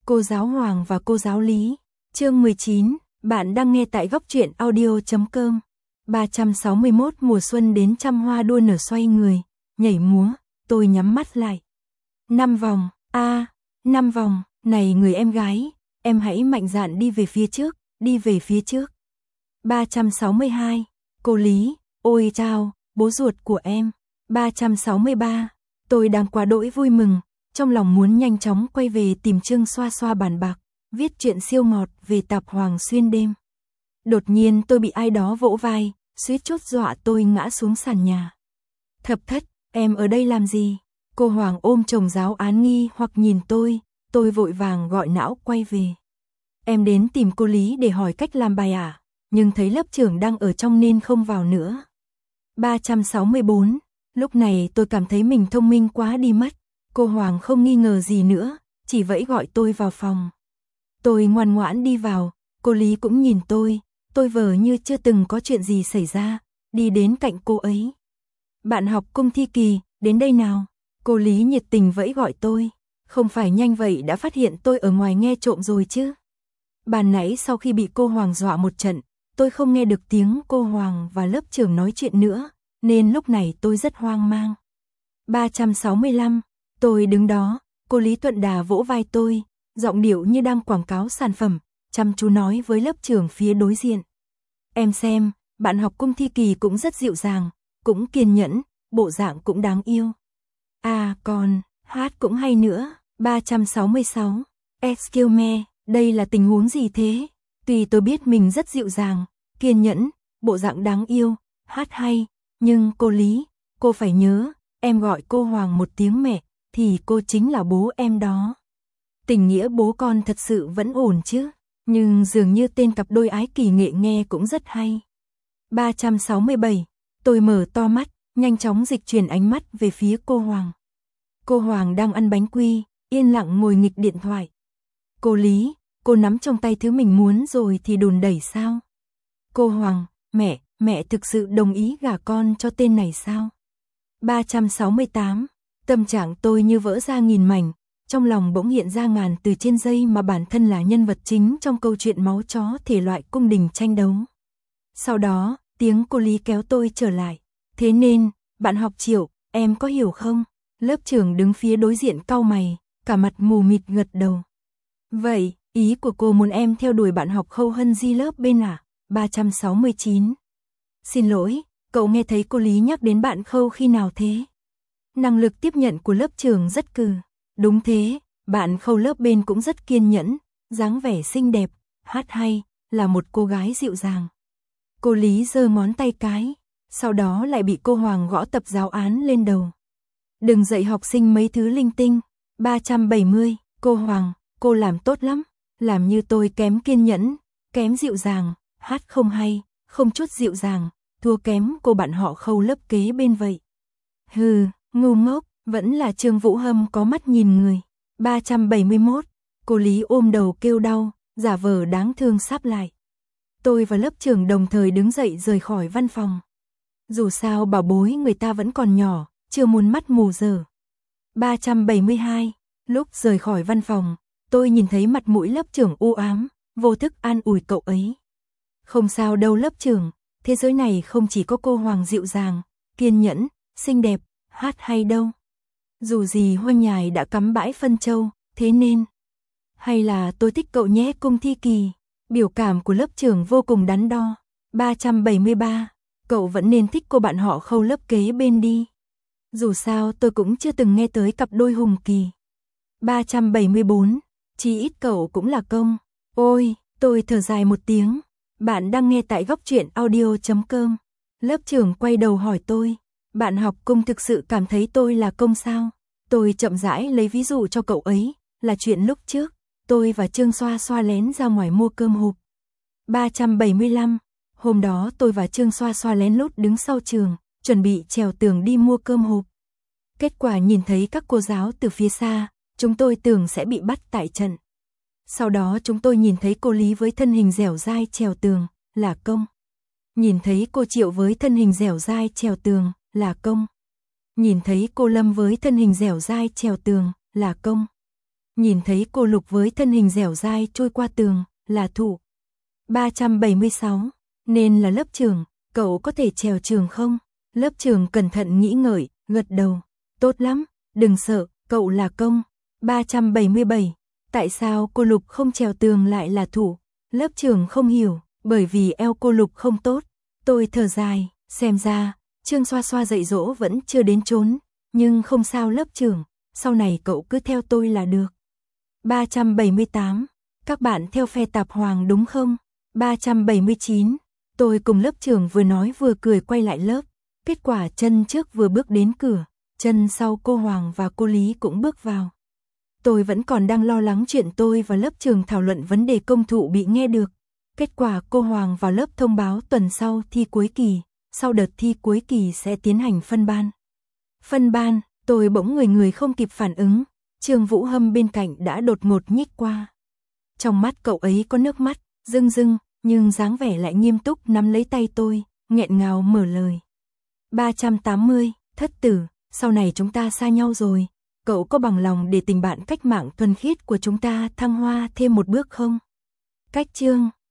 Cô giáo Hoàng và cô giáo Lý. Chương 19, bạn đang nghe tại góc truyện audio.com. 361 mùa xuân đến trăm hoa đua nở xoay người, nhảy múa, tôi nhắm mắt lại. 5 vòng, 5 vòng, này người em gái, em hãy mạnh dạn đi về phía trước, đi về phía trước. 362, cô Lý, ôi chao, bố ruột của em. 363, tôi đang quá đỗi vui mừng, trong lòng muốn nhanh chóng quay về tìm Trương Xoa Xoa bàn bạc, viết chuyện siêu ngọt về Tạp Hoàng xuyên đêm. Đột nhiên tôi bị ai đó vỗ vai, suýt chút dọa tôi ngã xuống sàn nhà. Thập thất, em ở đây làm gì? Cô Hoàng ôm chồng giáo án nghi hoặc nhìn tôi vội vàng gọi não quay về. Em đến tìm cô Lý để hỏi cách làm bài à, nhưng thấy lớp trưởng đang ở trong nên không vào nữa. 364, lúc này tôi cảm thấy mình thông minh quá đi mất. Cô Hoàng không nghi ngờ gì nữa, chỉ vẫy gọi tôi vào phòng. Tôi ngoan ngoãn đi vào, cô Lý cũng nhìn tôi vờ như chưa từng có chuyện gì xảy ra, đi đến cạnh cô ấy. Bạn học Cung Thi Kỳ, đến đây nào. Cô Lý nhiệt tình vẫy gọi tôi, không phải nhanh vậy đã phát hiện tôi ở ngoài nghe trộm rồi chứ. Ban nãy sau khi bị cô Hoàng dọa một trận, tôi không nghe được tiếng cô Hoàng và lớp trưởng nói chuyện nữa, nên lúc này tôi rất hoang mang. 365, tôi đứng đó, cô Lý tuận đà vỗ vai tôi, giọng điệu như đang quảng cáo sản phẩm, chăm chú nói với lớp trưởng phía đối diện. Em xem, bạn học Cung Thi Kỳ cũng rất dịu dàng, cũng kiên nhẫn, bộ dạng cũng đáng yêu. À còn, hát cũng hay nữa. 366, excuse me, đây là tình huống gì thế? Tuy tôi biết mình rất dịu dàng, kiên nhẫn, bộ dạng đáng yêu, hát hay, nhưng cô Lý, cô phải nhớ, em gọi cô Hoàng một tiếng mẹ, thì cô chính là bố em đó. Tình nghĩa bố con thật sự vẫn ổn chứ, nhưng dường như tên cặp đôi ái kỳ nghệ nghe cũng rất hay. 367, tôi mở to mắt, nhanh chóng dịch chuyển ánh mắt về phía cô Hoàng. Cô Hoàng đang ăn bánh quy, yên lặng ngồi nghịch điện thoại. Cô Lý, cô nắm trong tay thứ mình muốn rồi thì đùn đẩy sao? Cô Hoàng, mẹ thực sự đồng ý gả con cho tên này sao? 368, tâm trạng tôi như vỡ ra nghìn mảnh, trong lòng bỗng hiện ra ngàn từ trên dây mà bản thân là nhân vật chính trong câu chuyện máu chó thể loại cung đình tranh đấu. Sau đó, tiếng cô Lý kéo tôi trở lại. Thế nên, bạn học Triệu, em có hiểu không? Lớp trưởng đứng phía đối diện cau mày, cả mặt mù mịt gật đầu. Vậy, ý của cô muốn em theo đuổi bạn học Khâu Hân Di lớp bên à? 369. Xin lỗi, cậu nghe thấy cô Lý nhắc đến bạn Khâu khi nào thế? Năng lực tiếp nhận của lớp trưởng rất cừ. Đúng thế, bạn Khâu lớp bên cũng rất kiên nhẫn, dáng vẻ xinh đẹp, hát hay, là một cô gái dịu dàng. Cô Lý giơ ngón tay cái, sau đó lại bị cô Hoàng gõ tập giáo án lên đầu. Đừng dạy học sinh mấy thứ linh tinh. 370, cô Hoàng, cô làm tốt lắm, làm như tôi kém kiên nhẫn, kém dịu dàng, hát không hay, không chút dịu dàng, thua kém cô bạn họ Khâu lớp kế bên vậy. Hừ, ngu ngốc, vẫn là Trương Vũ Hâm có mắt nhìn người. 371, cô Lý ôm đầu kêu đau, giả vờ đáng thương sắp lại. Tôi và lớp trưởng đồng thời đứng dậy rời khỏi văn phòng. Dù sao bảo bối người ta vẫn còn nhỏ, chưa muốn mắt mù dở. 372, lúc rời khỏi văn phòng, tôi nhìn thấy mặt mũi lớp trưởng u ám, vô thức an ủi cậu ấy. Không sao đâu lớp trưởng, thế giới này không chỉ có cô Hoàng dịu dàng, kiên nhẫn, xinh đẹp, hát hay đâu. Dù gì Hoanh Nhài đã cắm bãi phân châu, thế nên. Hay là tôi thích cậu nhé Cung Thi Kỳ. Biểu cảm của lớp trưởng vô cùng đắn đo. 373, cậu vẫn nên thích cô bạn họ Khâu lớp kế bên đi. Dù sao tôi cũng chưa từng nghe tới cặp đôi hùng kỳ. 374, chí ít cậu cũng là công. Ôi, tôi thở dài một tiếng. Bạn đang nghe tại góc truyện audio.com. Lớp trưởng quay đầu hỏi tôi, bạn học Cung thực sự cảm thấy tôi là công sao? Tôi chậm rãi lấy ví dụ cho cậu ấy, là chuyện lúc trước, tôi và Trương Xoa Xoa lén ra ngoài mua cơm hộp. 375, hôm đó tôi và Trương Xoa Xoa lén lút đứng sau trường, chuẩn bị trèo tường đi mua cơm hộp. Kết quả nhìn thấy các cô giáo từ phía xa, chúng tôi tưởng sẽ bị bắt tại trận. Sau đó chúng tôi nhìn thấy cô Lý với thân hình dẻo dai trèo tường, là công. Nhìn thấy cô Triệu với thân hình dẻo dai trèo tường, là công. Nhìn thấy cô Lâm với thân hình dẻo dai trèo tường, là công. Nhìn thấy cô Lục với thân hình dẻo dai trôi qua tường, là thủ. 376, nên là lớp trưởng, cậu có thể trèo tường không? Lớp trưởng cẩn thận nghĩ ngợi, gật đầu. Tốt lắm, đừng sợ, cậu là công. 377, tại sao cô Lục không trèo tường lại là thủ? Lớp trưởng không hiểu, bởi vì eo cô Lục không tốt. Tôi thở dài, xem ra, Trương Xoa Xoa dạy dỗ vẫn chưa đến chốn, nhưng không sao lớp trưởng, sau này cậu cứ theo tôi là được. 378, các bạn theo phe tạp hoàng đúng không? 379, tôi cùng lớp trưởng vừa nói vừa cười quay lại lớp, kết quả chân trước vừa bước đến cửa, chân sau cô Hoàng và cô Lý cũng bước vào. Tôi vẫn còn đang lo lắng chuyện tôi và lớp trưởng thảo luận vấn đề công thụ bị nghe được. Kết quả cô Hoàng vào lớp thông báo tuần sau thi cuối kỳ, sau đợt thi cuối kỳ sẽ tiến hành phân ban. Phân ban, tôi bỗng người không kịp phản ứng, Trương Vũ Hâm bên cạnh đã đột ngột nhích qua. Trong mắt cậu ấy có nước mắt, rưng rưng, nhưng dáng vẻ lại nghiêm túc nắm lấy tay tôi, nghẹn ngào mở lời. 380, thất tử, sau này chúng ta xa nhau rồi, cậu có bằng lòng để tình bạn cách mạng thuần khiết của chúng ta thăng hoa thêm một bước không? Cách chương